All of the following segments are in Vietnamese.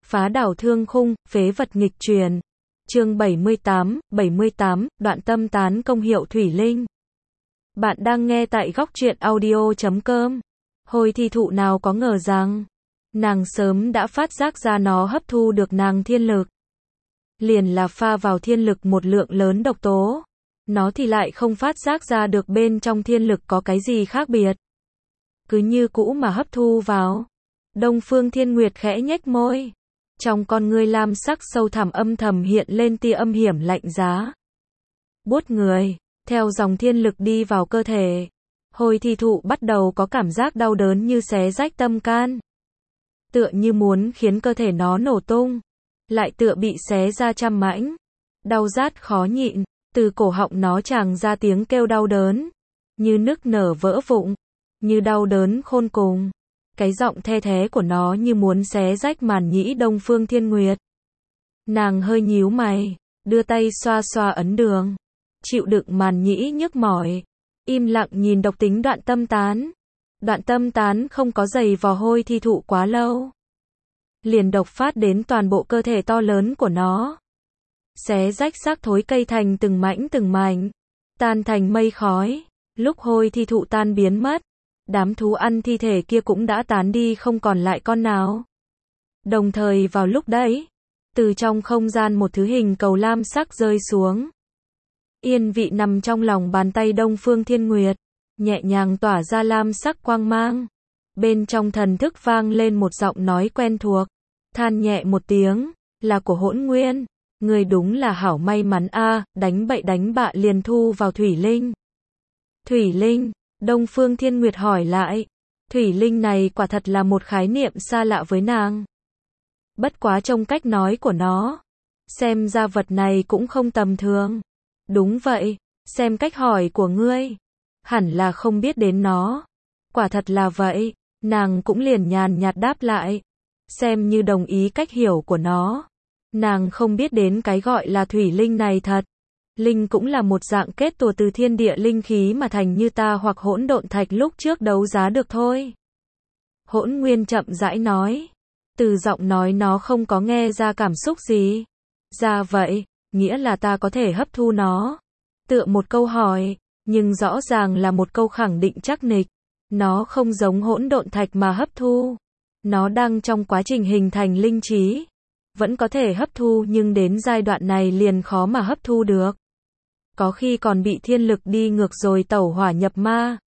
Phá đảo thương khung, phế vật nghịch truyền. Chương 78, đoạn tâm tán công hiệu thủy linh. Bạn đang nghe tại góc truyện audio.com. Hồi thi thụ nào có ngờ rằng, nàng sớm đã phát giác ra nó hấp thu được nàng thiên lực. Liền là pha vào thiên lực một lượng lớn độc tố. Nó thì lại không phát giác ra được bên trong thiên lực có cái gì khác biệt. Cứ như cũ mà hấp thu vào. Đông Phương Thiên Nguyệt khẽ nhếch môi. Trong con ngươi lam sắc sâu thẳm âm thầm hiện lên tia âm hiểm lạnh giá. Buốt người, theo dòng thiên lực đi vào cơ thể. Hồi thi thụ bắt đầu có cảm giác đau đớn như xé rách tâm can. Tựa như muốn khiến cơ thể nó nổ tung. Lại tựa bị xé ra trăm mảnh. Đau rát khó nhịn, từ cổ họng nó tràn ra tiếng kêu đau đớn. Như nức nở vỡ vụn, như đau đớn khôn cùng. Cái giọng the thé của nó như muốn xé rách màn nhĩ Đông Phương Thiên Nguyệt. Nàng hơi nhíu mày, đưa tay xoa xoa ấn đường. Chịu đựng màn nhĩ nhức mỏi. Im lặng nhìn độc tính đoạn tâm tán. Đoạn tâm tán không có giày vò hôi thi thụ quá lâu. Liền độc phát đến toàn bộ cơ thể to lớn của nó. Xé rách xác thối cây thành từng mảnh, tan thành mây khói. Lúc hôi thi thụ tan biến mất, đám thú ăn thi thể kia cũng đã tán đi không còn lại con nào. Đồng thời vào lúc đấy, từ trong không gian một thứ hình cầu lam sắc rơi xuống. Yên vị nằm trong lòng bàn tay Đông Phương Thiên Nguyệt, nhẹ nhàng tỏa ra lam sắc quang mang. Bên trong thần thức vang lên một giọng nói quen thuộc, than nhẹ một tiếng, là của Hỗn Nguyên. Người đúng là hảo may mắn a, đánh bậy đánh bạ liền thu vào thủy linh. Thủy linh? Đông Phương Thiên Nguyệt hỏi lại. Thủy linh này quả thật là một khái niệm xa lạ với nàng. Bất quá trong cách nói của nó, xem ra vật này cũng không tầm thường. Đúng vậy, xem cách hỏi của ngươi, hẳn là không biết đến nó. Quả thật là vậy, nàng cũng liền nhàn nhạt đáp lại, xem như đồng ý cách hiểu của nó. Nàng không biết đến cái gọi là thủy linh này thật. Linh cũng là một dạng kết tùa từ thiên địa linh khí mà thành như ta hoặc hỗn độn thạch lúc trước đấu giá được thôi. Hỗn Nguyên chậm rãi nói. Từ giọng nói nó không có nghe ra cảm xúc gì. Ra vậy, nghĩa là ta có thể hấp thu nó. Tựa một câu hỏi, nhưng rõ ràng là một câu khẳng định chắc nịch. Nó không giống hỗn độn thạch mà hấp thu. Nó đang trong quá trình hình thành linh trí. Vẫn có thể hấp thu nhưng đến giai đoạn này liền khó mà hấp thu được. Có khi còn bị thiên lực đi ngược rồi tẩu hỏa nhập ma.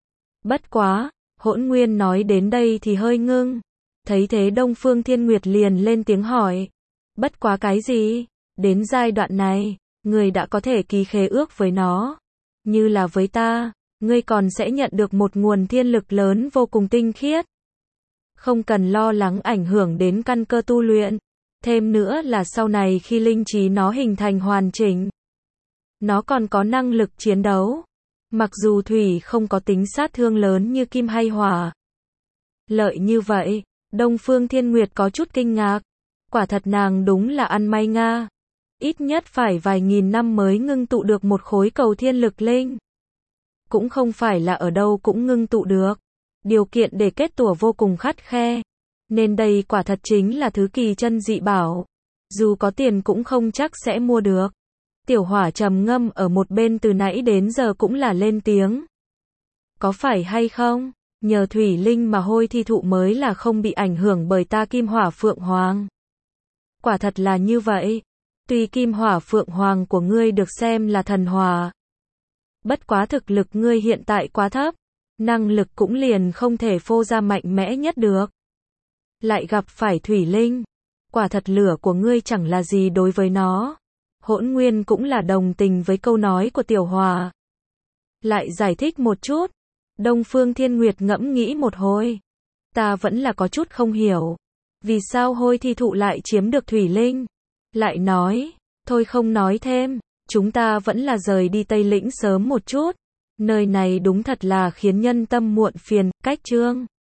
Bất quá, Hỗn Nguyên nói đến đây thì hơi ngưng. Thấy thế Đông Phương Thiên Nguyệt liền lên tiếng hỏi. Bất quá cái gì? Đến giai đoạn này, ngươi đã có thể ký khế ước với nó. Như là với ta, ngươi còn sẽ nhận được một nguồn thiên lực lớn vô cùng tinh khiết. Không cần lo lắng ảnh hưởng đến căn cơ tu luyện. Thêm nữa là sau này khi linh trí nó hình thành hoàn chỉnh, nó còn có năng lực chiến đấu. Mặc dù thủy không có tính sát thương lớn như kim hay hỏa. Lợi như vậy, Đông Phương Thiên Nguyệt có chút kinh ngạc. Quả thật nàng đúng là ăn may nga. Ít nhất phải vài nghìn năm mới ngưng tụ được một khối cầu thiên lực linh. Cũng không phải là ở đâu cũng ngưng tụ được. Điều kiện để kết tủa vô cùng khắt khe. Nên đây quả thật chính là thứ kỳ chân dị bảo. Dù có tiền cũng không chắc sẽ mua được. Tiểu Hỏa trầm ngâm ở một bên từ nãy đến giờ cũng là lên tiếng. Có phải hay không? Nhờ thủy linh mà hôi thi thụ mới là không bị ảnh hưởng bởi ta Kim Hỏa Phượng Hoàng. Quả thật là như vậy. Tuy Kim Hỏa Phượng Hoàng của ngươi được xem là thần hỏa. Bất quá thực lực ngươi hiện tại quá thấp. Năng lực cũng liền không thể phô ra mạnh mẽ nhất được. Lại gặp phải thủy linh. Quả thật lửa của ngươi chẳng là gì đối với nó. Hỗn Nguyên cũng là đồng tình với câu nói của Tiểu Hòa. Lại giải thích một chút. Đông Phương Thiên Nguyệt ngẫm nghĩ một hồi. Ta vẫn là có chút không hiểu. Vì sao hôi thi thụ lại chiếm được thủy linh? Lại nói, thôi không nói thêm. Chúng ta vẫn là rời đi Tây Lĩnh sớm một chút. Nơi này đúng thật là khiến nhân tâm muộn phiền. Cách chương